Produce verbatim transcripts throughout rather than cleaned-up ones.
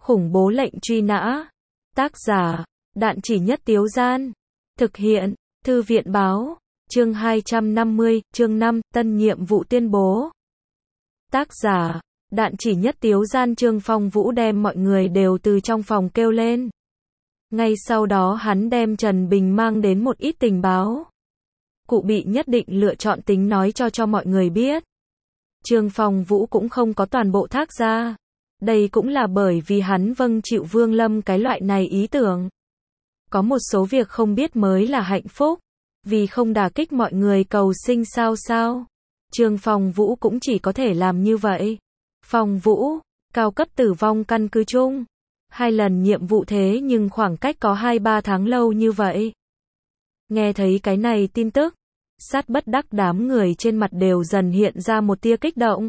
Khủng bố lệnh truy nã. Tác giả, Đạn Chỉ Nhất Tiếu Gian. Thực hiện, Thư viện Báo. Chương hai trăm năm mươi, chương năm, tân nhiệm vụ tuyên bố. Tác giả, Đạn Chỉ Nhất Tiếu Gian. Trương Phong Vũ đem mọi người đều từ trong phòng kêu lên. Ngay sau đó hắn đem Trần Bình mang đến một ít tình báo. Cụ bị nhất định lựa chọn tính nói cho cho mọi người biết. Trương Phong Vũ cũng không có toàn bộ thác ra. Đây cũng là bởi vì hắn vâng chịu Vương Lâm cái loại này ý tưởng. Có một số việc không biết mới là hạnh phúc. Vì không đả kích mọi người cầu sinh sao sao. Trương Phong Vũ cũng chỉ có thể làm như vậy. Phong Vũ, cao cấp tử vong căn cứ chung. Hai lần nhiệm vụ thế nhưng khoảng cách có hai ba tháng lâu như vậy. Nghe thấy cái này tin tức, sát bất đắc đám người trên mặt đều dần hiện ra một tia kích động.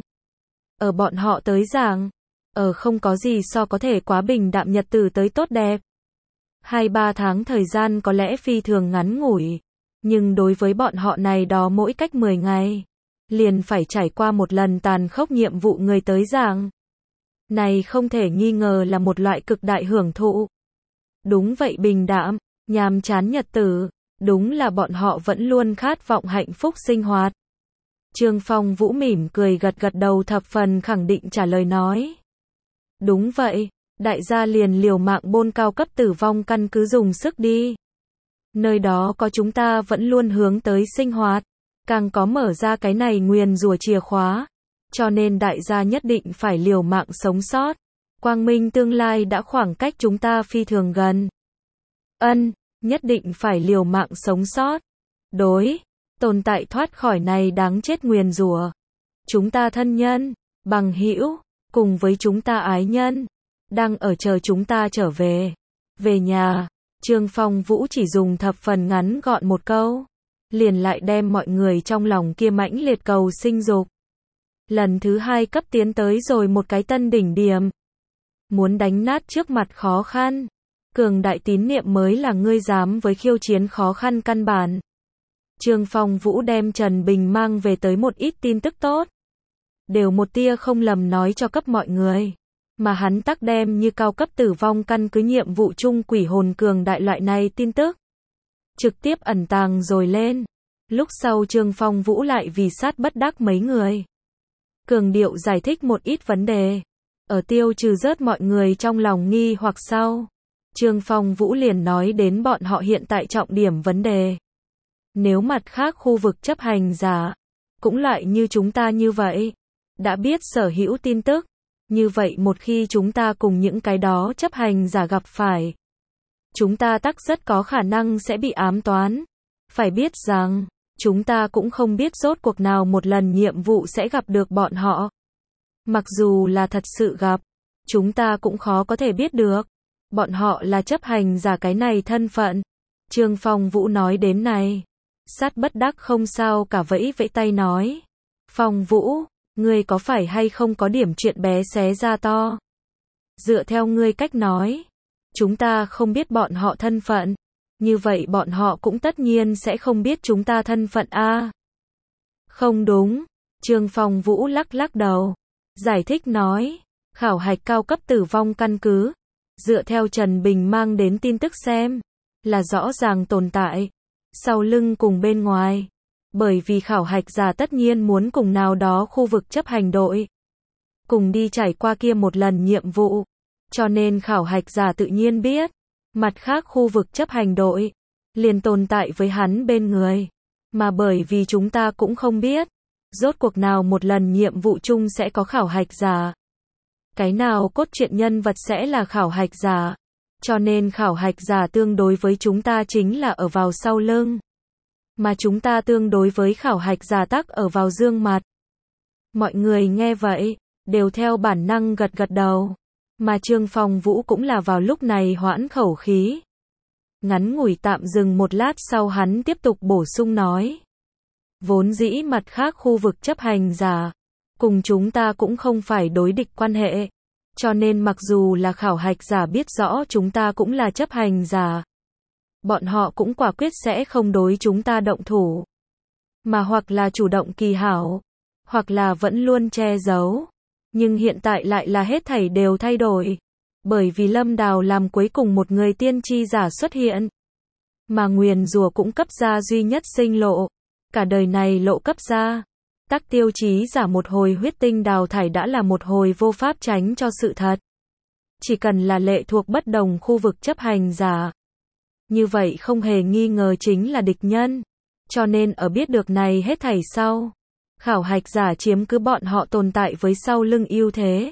Ở bọn họ tới giảng, ở không có gì so có thể quá bình đạm nhật tử tới tốt đẹp. Hai ba tháng thời gian có lẽ phi thường ngắn ngủi, nhưng đối với bọn họ này đó mỗi cách mười ngày, liền phải trải qua một lần tàn khốc nhiệm vụ người tới giảng. Này không thể nghi ngờ là một loại cực đại hưởng thụ. Đúng vậy, bình đạm, nhàm chán nhật tử, đúng là bọn họ vẫn luôn khát vọng hạnh phúc sinh hoạt. Trương Phong Vũ mỉm cười gật gật đầu, thập phần khẳng định trả lời nói. Đúng vậy, đại gia liền liều mạng bôn cao cấp tử vong căn cứ dùng sức đi. Nơi đó có chúng ta vẫn luôn hướng tới sinh hoạt, càng có mở ra cái này nguyền rủa chìa khóa. Cho nên đại gia nhất định phải liều mạng sống sót. Quang minh tương lai đã khoảng cách chúng ta phi thường gần. Ân, nhất định phải liều mạng sống sót. Đối, tồn tại thoát khỏi này đáng chết nguyền rủa. Chúng ta thân nhân, bằng hữu, cùng với chúng ta ái nhân, đang ở chờ chúng ta trở về. Về nhà, Trương Phong Vũ chỉ dùng thập phần ngắn gọn một câu, liền lại đem mọi người trong lòng kia mãnh liệt cầu sinh dục. Lần thứ hai cấp tiến tới rồi một cái tân đỉnh điểm. Muốn đánh nát trước mặt khó khăn. Cường đại tín niệm mới là ngươi dám với khiêu chiến khó khăn căn bản. Trương Phong Vũ đem Trần Bình mang về tới một ít tin tức tốt. Đều một tia không lầm nói cho cấp mọi người. Mà hắn tắc đem như cao cấp tử vong căn cứ nhiệm vụ chung quỷ hồn cường đại loại này tin tức. Trực tiếp ẩn tàng rồi lên. Lúc sau Trương Phong Vũ lại vì sát bất đắc mấy người. Cường điệu giải thích một ít vấn đề. Ở tiêu trừ rớt mọi người trong lòng nghi hoặc sau. Trương Phong Vũ liền nói đến bọn họ hiện tại trọng điểm vấn đề. Nếu mặt khác khu vực chấp hành giả, cũng loại như chúng ta như vậy, đã biết sở hữu tin tức, như vậy một khi chúng ta cùng những cái đó chấp hành giả gặp phải, chúng ta tắc rất có khả năng sẽ bị ám toán. Phải biết rằng, chúng ta cũng không biết rốt cuộc nào một lần nhiệm vụ sẽ gặp được bọn họ. Mặc dù là thật sự gặp, chúng ta cũng khó có thể biết được. Bọn họ là chấp hành giả cái này thân phận. Trương Phong Vũ nói đến này. Sát bất đắc không sao cả vẫy vẫy tay nói. Phong Vũ, ngươi có phải hay không có điểm chuyện bé xé ra to? Dựa theo ngươi cách nói, chúng ta không biết bọn họ thân phận. Như vậy bọn họ cũng tất nhiên sẽ không biết chúng ta thân phận a. Không đúng, Trương Phong Vũ lắc lắc đầu, giải thích nói, khảo hạch cao cấp tử vong căn cứ, dựa theo Trần Bình mang đến tin tức xem, là rõ ràng tồn tại, sau lưng cùng bên ngoài, bởi vì khảo hạch giả tất nhiên muốn cùng nào đó khu vực chấp hành đội, cùng đi trải qua kia một lần nhiệm vụ, cho nên khảo hạch giả tự nhiên biết. Mặt khác khu vực chấp hành đội, liền tồn tại với hắn bên người. Mà bởi vì chúng ta cũng không biết, rốt cuộc nào một lần nhiệm vụ chung sẽ có khảo hạch giả. Cái nào cốt truyện nhân vật sẽ là khảo hạch giả. Cho nên khảo hạch giả tương đối với chúng ta chính là ở vào sau lưng. Mà chúng ta tương đối với khảo hạch giả tắc ở vào dương mặt. Mọi người nghe vậy, đều theo bản năng gật gật đầu. Mà Trương Phong Vũ cũng là vào lúc này hoãn khẩu khí. Ngắn ngủi tạm dừng một lát sau hắn tiếp tục bổ sung nói. Vốn dĩ mặt khác khu vực chấp hành giả, cùng chúng ta cũng không phải đối địch quan hệ. Cho nên mặc dù là khảo hạch giả biết rõ chúng ta cũng là chấp hành giả. Bọn họ cũng quả quyết sẽ không đối chúng ta động thủ. Mà hoặc là chủ động kỳ hảo, hoặc là vẫn luôn che giấu. Nhưng hiện tại lại là hết thảy đều thay đổi. Bởi vì Lâm Đào làm cuối cùng một người tiên tri giả xuất hiện. Mà nguyền rủa cũng cấp ra duy nhất sinh lộ. Cả đời này lộ cấp ra. Tắc tiêu chí giả một hồi huyết tinh đào thải đã là một hồi vô pháp tránh cho sự thật. Chỉ cần là lệ thuộc bất đồng khu vực chấp hành giả. Như vậy không hề nghi ngờ chính là địch nhân. Cho nên ở biết được này hết thảy sau. Khảo hạch giả chiếm cứ bọn họ tồn tại với sau lưng ưu thế.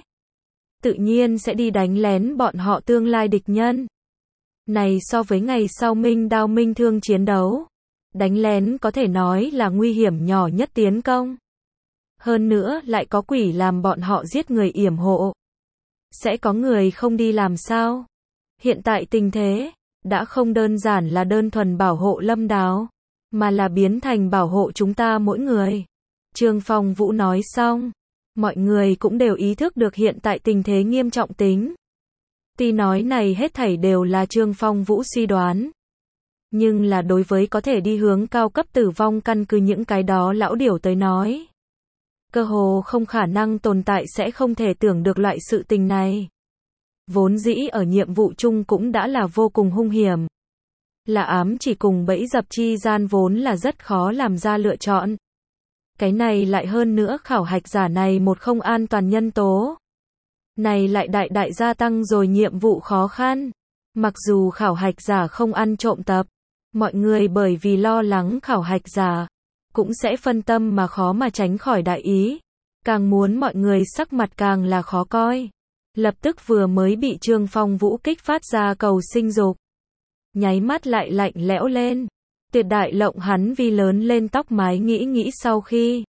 Tự nhiên sẽ đi đánh lén bọn họ tương lai địch nhân. Này so với ngày sau minh đao minh thương chiến đấu. Đánh lén có thể nói là nguy hiểm nhỏ nhất tiến công. Hơn nữa lại có quỷ làm bọn họ giết người yểm hộ. Sẽ có người không đi làm sao? Hiện tại tình thế, đã không đơn giản là đơn thuần bảo hộ Lâm Đào, mà là biến thành bảo hộ chúng ta mỗi người. Trương Phong Vũ nói xong, mọi người cũng đều ý thức được hiện tại tình thế nghiêm trọng tính. Tuy nói này hết thảy đều là Trương Phong Vũ suy đoán. Nhưng là đối với có thể đi hướng cao cấp tử vong căn cứ những cái đó lão điểu tới nói. Cơ hồ không khả năng tồn tại sẽ không thể tưởng được loại sự tình này. Vốn dĩ ở nhiệm vụ chung cũng đã là vô cùng hung hiểm. Là ám chỉ cùng bẫy dập chi gian vốn là rất khó làm ra lựa chọn. Cái này lại hơn nữa khảo hạch giả này một không an toàn nhân tố. Này lại đại đại gia tăng rồi nhiệm vụ khó khăn. Mặc dù khảo hạch giả không ăn trộm tập, mọi người bởi vì lo lắng khảo hạch giả, cũng sẽ phân tâm mà khó mà tránh khỏi đại ý. Càng muốn mọi người sắc mặt càng là khó coi. Lập tức vừa mới bị Trương Phong Vũ kích phát ra cầu sinh dục. Nháy mắt lại lạnh lẽo lên. Tuyệt đại lộng hắn vi lớn lên tóc mái nghĩ nghĩ sau khi.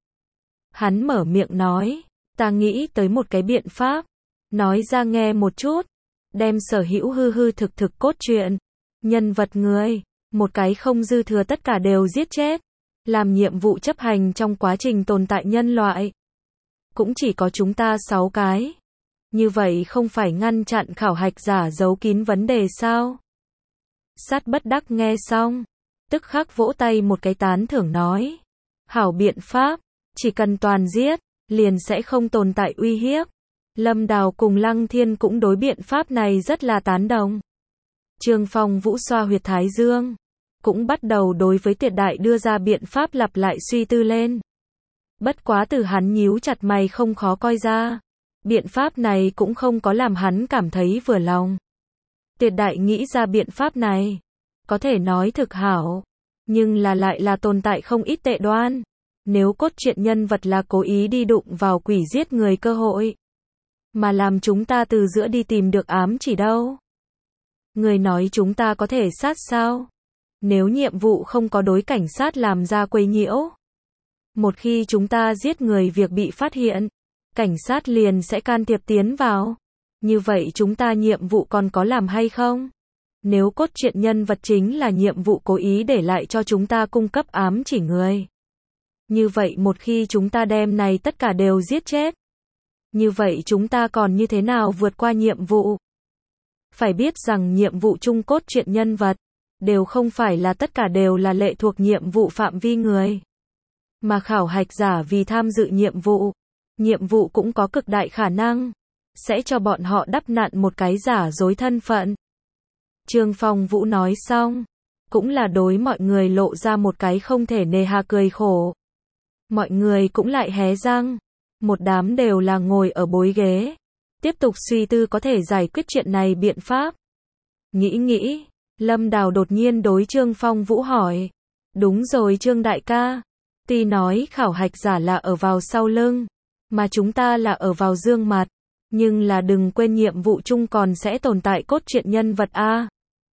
Hắn mở miệng nói, ta nghĩ tới một cái biện pháp. Nói ra nghe một chút. Đem sở hữu hư hư thực thực cốt truyện. Nhân vật người. Một cái không dư thừa tất cả đều giết chết. Làm nhiệm vụ chấp hành trong quá trình tồn tại nhân loại. Cũng chỉ có chúng ta sáu cái. Như vậy không phải ngăn chặn khảo hạch giả giấu kín vấn đề sao? Sát bất đắc nghe xong. Tức khắc vỗ tay một cái tán thưởng nói. Hảo biện pháp. Chỉ cần toàn giết. Liền sẽ không tồn tại uy hiếp. Lâm Đào cùng Lăng Thiên cũng đối biện pháp này rất là tán đồng. Trương Phong Vũ xoa huyệt thái dương. Cũng bắt đầu đối với Tiệt Đại đưa ra biện pháp lặp lại suy tư lên. Bất quá từ hắn nhíu chặt mày không khó coi ra. Biện pháp này cũng không có làm hắn cảm thấy vừa lòng. Tiệt Đại nghĩ ra biện pháp này. Có thể nói thực hảo. Nhưng là lại là tồn tại không ít tệ đoan. Nếu cốt truyện nhân vật là cố ý đi đụng vào quỷ giết người cơ hội. Mà làm chúng ta từ giữa đi tìm được ám chỉ đâu. Người nói chúng ta có thể sát sao? Nếu nhiệm vụ không có đối cảnh sát làm ra quấy nhiễu. Một khi chúng ta giết người việc bị phát hiện. Cảnh sát liền sẽ can thiệp tiến vào. Như vậy chúng ta nhiệm vụ còn có làm hay không? Nếu cốt truyện nhân vật chính là nhiệm vụ cố ý để lại cho chúng ta cung cấp ám chỉ người. Như vậy một khi chúng ta đem này tất cả đều giết chết. Như vậy chúng ta còn như thế nào vượt qua nhiệm vụ? Phải biết rằng nhiệm vụ chung cốt truyện nhân vật. Đều không phải là tất cả đều là lệ thuộc nhiệm vụ phạm vi người. Mà khảo hạch giả vì tham dự nhiệm vụ. Nhiệm vụ cũng có cực đại khả năng. Sẽ cho bọn họ đắp nặn một cái giả dối thân phận. Trương Phong Vũ nói xong. Cũng là đối mọi người lộ ra một cái không thể nề hà cười khổ. Mọi người cũng lại hé răng. Một đám đều là ngồi ở bối ghế. Tiếp tục suy tư có thể giải quyết chuyện này biện pháp. Nghĩ nghĩ. Lâm Đào đột nhiên đối Trương Phong Vũ hỏi. Đúng rồi Trương đại ca. Tuy nói khảo hạch giả là ở vào sau lưng. Mà chúng ta là ở vào dương mặt. Nhưng là đừng quên nhiệm vụ chung còn sẽ tồn tại cốt truyện nhân vật A.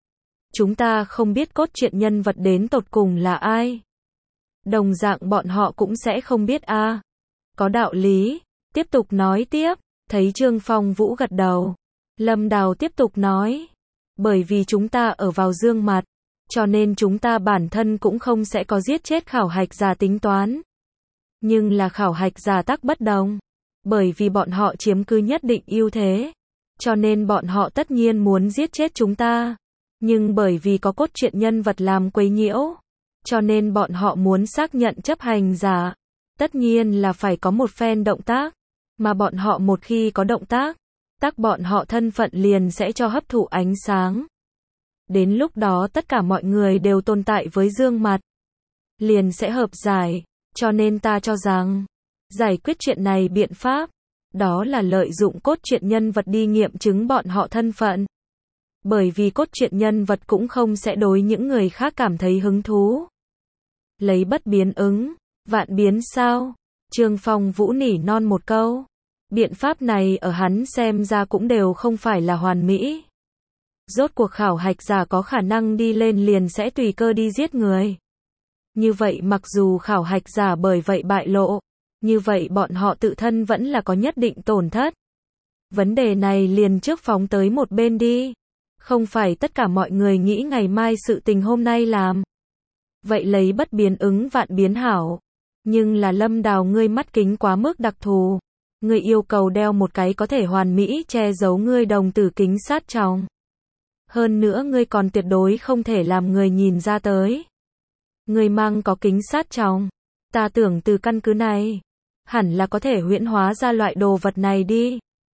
Chúng ta không biết cốt truyện nhân vật đến tột cùng là ai. Đồng dạng bọn họ cũng sẽ không biết A. Có đạo lý. Tiếp tục nói tiếp. Thấy Trương Phong Vũ gật đầu. Lâm Đào tiếp tục nói. Bởi vì chúng ta ở vào dương mặt. Cho nên chúng ta bản thân cũng không sẽ có giết chết khảo hạch giả tính toán. Nhưng là khảo hạch giả tắc bất đồng. Bởi vì bọn họ chiếm cứ nhất định ưu thế. Cho nên bọn họ tất nhiên muốn giết chết chúng ta. Nhưng bởi vì có cốt truyện nhân vật làm quấy nhiễu. Cho nên bọn họ muốn xác nhận chấp hành giả. Tất nhiên là phải có một phen động tác. Mà bọn họ một khi có động tác. tắc bọn họ thân phận liền sẽ cho hấp thụ ánh sáng. Đến lúc đó tất cả mọi người đều tồn tại với dương mặt, liền sẽ hợp giải, cho nên ta cho rằng, giải quyết chuyện này biện pháp, đó là lợi dụng cốt truyện nhân vật đi nghiệm chứng bọn họ thân phận. Bởi vì cốt truyện nhân vật cũng không sẽ đối những người khác cảm thấy hứng thú. Lấy bất biến ứng, vạn biến sao? Trương Phong Vũ nỉ non một câu. Biện pháp này ở hắn xem ra cũng đều không phải là hoàn mỹ. Rốt cuộc khảo hạch giả có khả năng đi lên liền sẽ tùy cơ đi giết người. Như vậy mặc dù khảo hạch giả bởi vậy bại lộ, như vậy bọn họ tự thân vẫn là có nhất định tổn thất. Vấn đề này liền trước phóng tới một bên đi. Không phải tất cả mọi người nghĩ ngày mai sự tình hôm nay làm. Vậy lấy bất biến ứng vạn biến hảo. Nhưng là Lâm Đào ngươi mắt kính quá mức đặc thù. Ngươi yêu cầu đeo một cái có thể hoàn mỹ che giấu ngươi đồng tử kính sát tròng. Hơn nữa ngươi còn tuyệt đối không thể làm người nhìn ra tới. Ngươi mang có kính sát tròng. Ta tưởng từ căn cứ này, hẳn là có thể huyễn hóa ra loại đồ vật này đi.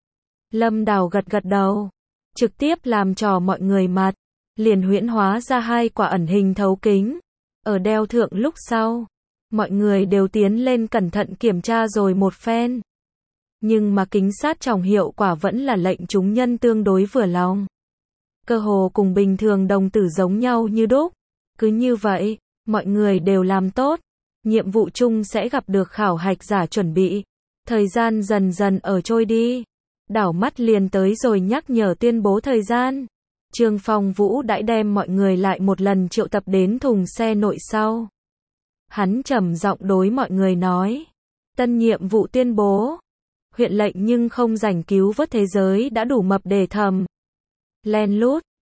Lâm Đào gật gật đầu. Trực tiếp làm trò mọi người mặt. Liền huyễn hóa ra hai quả ẩn hình thấu kính. Ở đeo thượng lúc sau, mọi người đều tiến lên cẩn thận kiểm tra rồi một phen. Nhưng mà kính sát tròng hiệu quả vẫn là lệnh chúng nhân tương đối vừa lòng. Cơ hồ cùng bình thường đồng tử giống nhau như đúc. Cứ như vậy, mọi người đều làm tốt. Nhiệm vụ chung sẽ gặp được khảo hạch giả chuẩn bị. Thời gian dần dần ở trôi đi. Đảo mắt liền tới rồi nhắc nhở tuyên bố thời gian. Trương Phong Vũ đã đem mọi người lại một lần triệu tập đến thùng xe nội sau. Hắn trầm giọng đối mọi người nói. Tân nhiệm vụ tuyên bố. Huyện lệnh nhưng không rảnh cứu vớt thế giới đã đủ mập để thầm. Len lút.